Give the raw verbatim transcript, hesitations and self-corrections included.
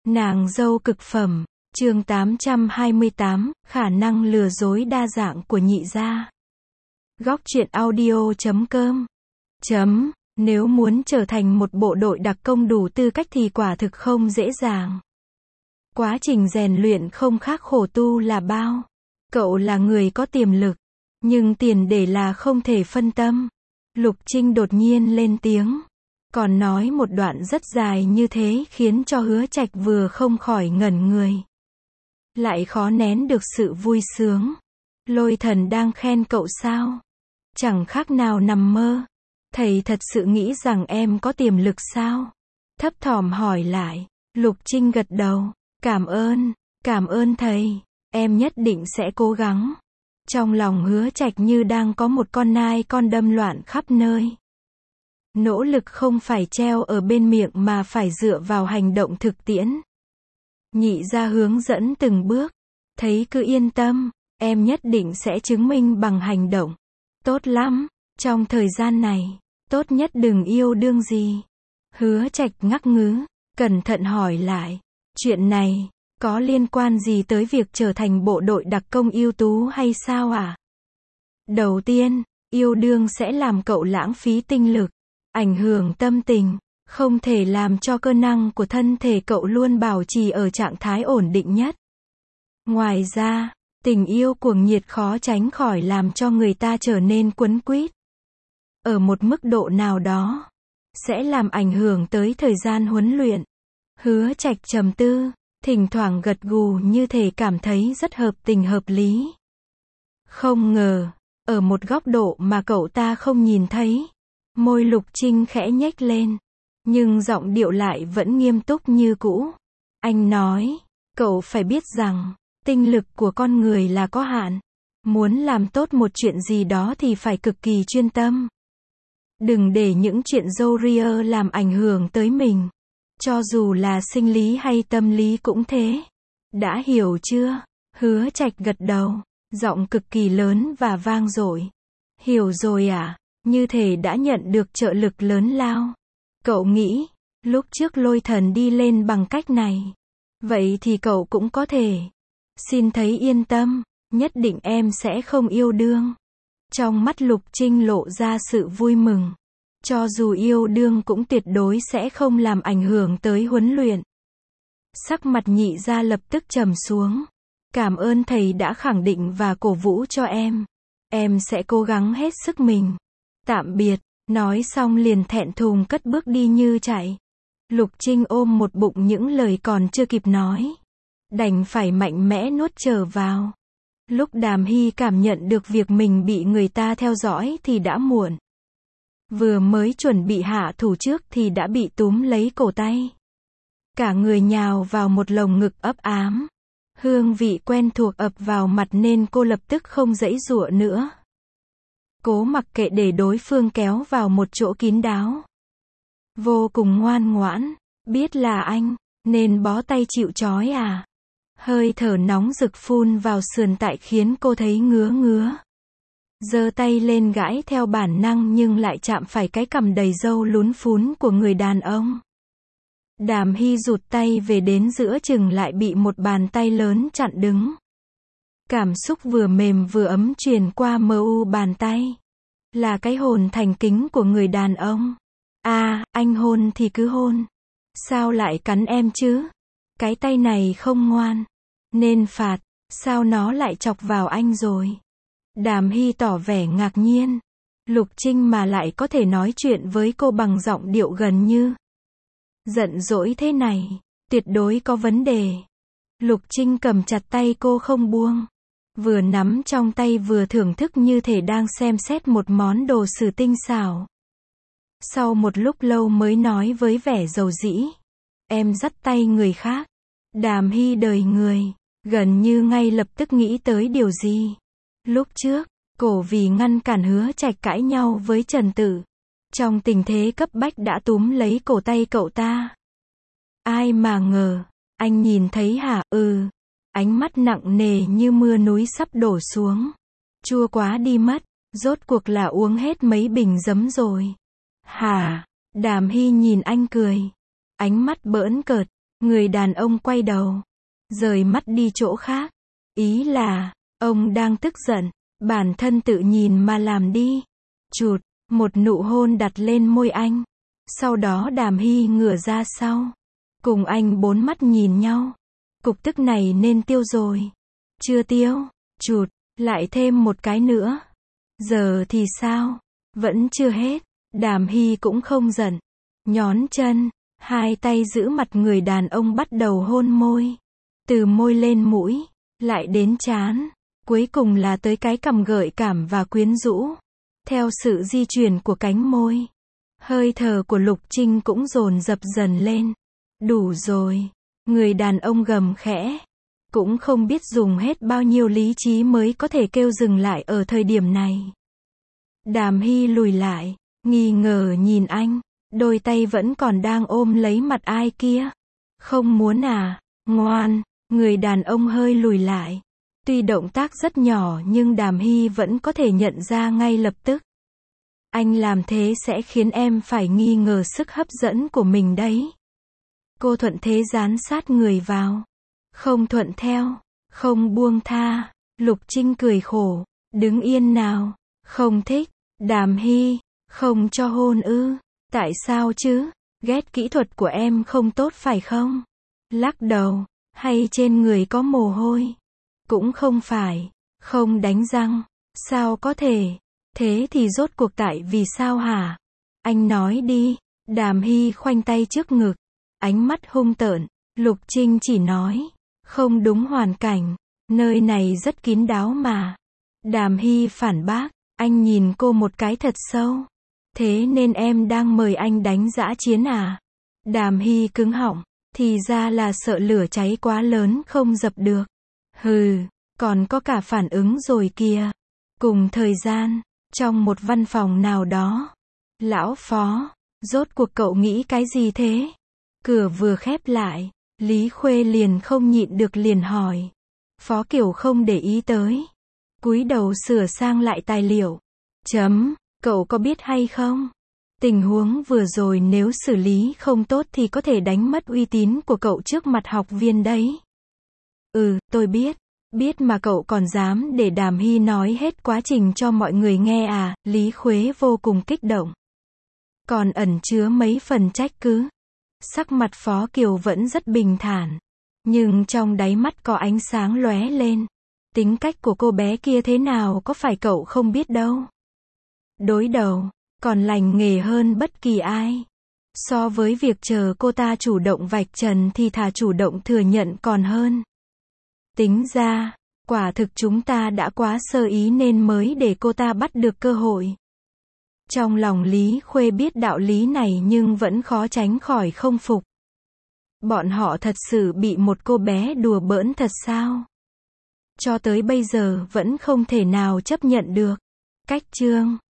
Nàng dâu cực phẩm, chương tám trăm hai mươi tám, khả năng lừa dối đa dạng của nhị gia. Góc truyện audio chấm com. Chấm, nếu muốn trở thành một bộ đội đặc công đủ tư cách thì quả thực không dễ dàng. Quá trình rèn luyện không khác khổ tu là bao. Cậu là người có tiềm lực, nhưng tiền để là không thể phân tâm. Lục Trinh đột nhiên lên tiếng. Còn nói một đoạn rất dài như thế khiến cho Hứa Trạch vừa không khỏi ngẩn người. Lại khó nén được sự vui sướng. Lôi Thần đang khen cậu sao? Chẳng khác nào nằm mơ. Thầy thật sự nghĩ rằng em có tiềm lực sao? Thấp thỏm hỏi lại. Lục Trinh gật đầu. Cảm ơn, cảm ơn thầy. Em nhất định sẽ cố gắng. Trong lòng Hứa Trạch như đang có một con nai con đâm loạn khắp nơi. Nỗ lực không phải treo ở bên miệng mà phải dựa vào hành động thực tiễn. Nhị gia hướng dẫn từng bước. Thấy cứ yên tâm, em nhất định sẽ chứng minh bằng hành động. Tốt lắm, trong thời gian này, tốt nhất đừng yêu đương gì. Hứa Trạch ngắc ngứ, cẩn thận hỏi lại. Chuyện này, có liên quan gì tới việc trở thành bộ đội đặc công ưu tú hay sao à? Đầu tiên, yêu đương sẽ làm cậu lãng phí tinh lực, ảnh hưởng tâm tình, không thể làm cho cơ năng của thân thể cậu luôn bảo trì ở trạng thái ổn định nhất. Ngoài ra, tình yêu cuồng nhiệt khó tránh khỏi làm cho người ta trở nên quấn quýt. Ở một mức độ nào đó, sẽ làm ảnh hưởng tới thời gian huấn luyện. Hứa Trạch trầm tư, thỉnh thoảng gật gù như thể cảm thấy rất hợp tình hợp lý. Không ngờ, ở một góc độ mà cậu ta không nhìn thấy, môi Lục Trinh khẽ nhếch lên, nhưng giọng điệu lại vẫn nghiêm túc như cũ. Anh nói, cậu phải biết rằng, tinh lực của con người là có hạn. Muốn làm tốt một chuyện gì đó thì phải cực kỳ chuyên tâm. Đừng để những chuyện râu ria làm ảnh hưởng tới mình. Cho dù là sinh lý hay tâm lý cũng thế. Đã hiểu chưa? Hứa Trạch gật đầu, giọng cực kỳ lớn và vang dội. Hiểu rồi à? Như thể đã nhận được trợ lực lớn lao. Cậu nghĩ, lúc trước Lôi Thần đi lên bằng cách này. Vậy thì cậu cũng có thể. Xin thấy yên tâm, nhất định em sẽ không yêu đương. Trong mắt Lục Trinh lộ ra sự vui mừng. Cho dù yêu đương cũng tuyệt đối sẽ không làm ảnh hưởng tới huấn luyện. Sắc mặt nhị gia lập tức trầm xuống. Cảm ơn thầy đã khẳng định và cổ vũ cho em. Em sẽ cố gắng hết sức mình. Tạm biệt, nói xong liền thẹn thùng cất bước đi như chạy. Lục Trinh ôm một bụng những lời còn chưa kịp nói. Đành phải mạnh mẽ nuốt trở vào. Lúc Đàm Hy cảm nhận được việc mình bị người ta theo dõi thì đã muộn. Vừa mới chuẩn bị hạ thủ trước thì đã bị túm lấy cổ tay. Cả người nhào vào một lồng ngực ấp ám. Hương vị quen thuộc ập vào mặt nên cô lập tức không giãy giụa nữa. Cố mặc kệ để đối phương kéo vào một chỗ kín đáo. Vô cùng ngoan ngoãn, biết là anh, nên bó tay chịu trói à. Hơi thở nóng rực phun vào sườn tại khiến cô thấy ngứa ngứa. Giơ tay lên gãi theo bản năng nhưng lại chạm phải cái cằm đầy râu lún phún của người đàn ông. Đàm Hy rụt tay về đến giữa chừng lại bị một bàn tay lớn chặn đứng. Cảm xúc vừa mềm vừa ấm truyền qua mờ u bàn tay. Là cái hồn thành kính của người đàn ông. À, anh hôn thì cứ hôn. Sao lại cắn em chứ? Cái tay này không ngoan. Nên phạt, sao nó lại chọc vào anh rồi? Đàm Hy tỏ vẻ ngạc nhiên. Lục Trinh mà lại có thể nói chuyện với cô bằng giọng điệu gần như giận dỗi thế này, tuyệt đối có vấn đề. Lục Trinh cầm chặt tay cô không buông. Vừa nắm trong tay vừa thưởng thức như thể đang xem xét một món đồ sứ tinh xảo. Sau một lúc lâu mới nói với vẻ dầu dĩ. Em dắt tay người khác. Đàm Hy đời người, gần như ngay lập tức nghĩ tới điều gì. Lúc trước, cổ vì ngăn cản Hứa Trạch cãi nhau với Trần Tử. Trong tình thế cấp bách đã túm lấy cổ tay cậu ta. Ai mà ngờ, anh nhìn thấy hả? Ừ. Ánh mắt nặng nề như mưa núi sắp đổ xuống. Chua quá đi mất, rốt cuộc là uống hết mấy bình giấm rồi. Hả? Đàm Hy nhìn anh cười. Ánh mắt bỡn cợt. Người đàn ông quay đầu, rời mắt đi chỗ khác. Ý là, ông đang tức giận, bản thân tự nhìn mà làm đi. Chụt, một nụ hôn đặt lên môi anh. Sau đó Đàm Hy ngửa ra sau. Cùng anh bốn mắt nhìn nhau. Cục tức này nên tiêu rồi. Chưa tiêu. Chụt, lại thêm một cái nữa. Giờ thì sao? Vẫn chưa hết. Đàm Hy cũng không giận. Nhón chân, hai tay giữ mặt người đàn ông bắt đầu hôn môi. Từ môi lên mũi, lại đến trán. Cuối cùng là tới cái cằm gợi cảm và quyến rũ. Theo sự di chuyển của cánh môi, hơi thở của Lục Trinh cũng dồn dập dần lên. Đủ rồi. Người đàn ông gầm khẽ. Cũng không biết dùng hết bao nhiêu lý trí mới có thể kêu dừng lại ở thời điểm này. Đàm Hy lùi lại, nghi ngờ nhìn anh. Đôi tay vẫn còn đang ôm lấy mặt ai kia. Không muốn à? Ngoan. Người đàn ông hơi lùi lại. Tuy động tác rất nhỏ nhưng Đàm Hy vẫn có thể nhận ra ngay lập tức. Anh làm thế sẽ khiến em phải nghi ngờ sức hấp dẫn của mình đấy. Cô thuận thế dán sát người vào. Không thuận theo. Không buông tha. Lục Trinh cười khổ. Đứng yên nào. Không thích. Đàm Hy. Không cho hôn ư? Tại sao chứ? Ghét kỹ thuật của em không tốt phải không? Lắc đầu. Hay trên người có mồ hôi? Cũng không phải. Không đánh răng. Sao có thể? Thế thì rốt cuộc tại vì sao hả? Anh nói đi. Đàm Hy khoanh tay trước ngực. Ánh mắt hung tợn. Lục Trinh chỉ nói. Không đúng hoàn cảnh. Nơi này rất kín đáo mà. Đàm Hy phản bác. Anh nhìn cô một cái thật sâu. Thế nên em đang mời anh đánh dã chiến à? Đàm Hy cứng họng. Thì ra là sợ lửa cháy quá lớn không dập được. Hừ, còn có cả phản ứng rồi kìa. Cùng thời gian, trong một văn phòng nào đó. Lão Phó, rốt cuộc cậu nghĩ cái gì thế? Cửa vừa khép lại, Lý Khuê liền không nhịn được liền hỏi. Phó Kiều không để ý tới. Cúi đầu sửa sang lại tài liệu. Chấm, cậu có biết hay không? Tình huống vừa rồi nếu xử lý không tốt thì có thể đánh mất uy tín của cậu trước mặt học viên đấy. Ừ, tôi biết. Biết mà cậu còn dám để Đàm Hy nói hết quá trình cho mọi người nghe à? Lý Khuế vô cùng kích động. Còn ẩn chứa mấy phần trách cứ. Sắc mặt Phó Kiều vẫn rất bình thản. Nhưng trong đáy mắt có ánh sáng lóe lên. Tính cách của cô bé kia thế nào có phải cậu không biết đâu. Đối đầu, còn lành nghề hơn bất kỳ ai. So với việc chờ cô ta chủ động vạch trần thì thà chủ động thừa nhận còn hơn. Tính ra, quả thực chúng ta đã quá sơ ý nên mới để cô ta bắt được cơ hội. Trong lòng Lý Khuê biết đạo lý này nhưng vẫn khó tránh khỏi không phục. Bọn họ thật sự bị một cô bé đùa bỡn thật sao? Cho tới bây giờ vẫn không thể nào chấp nhận được. Cách chương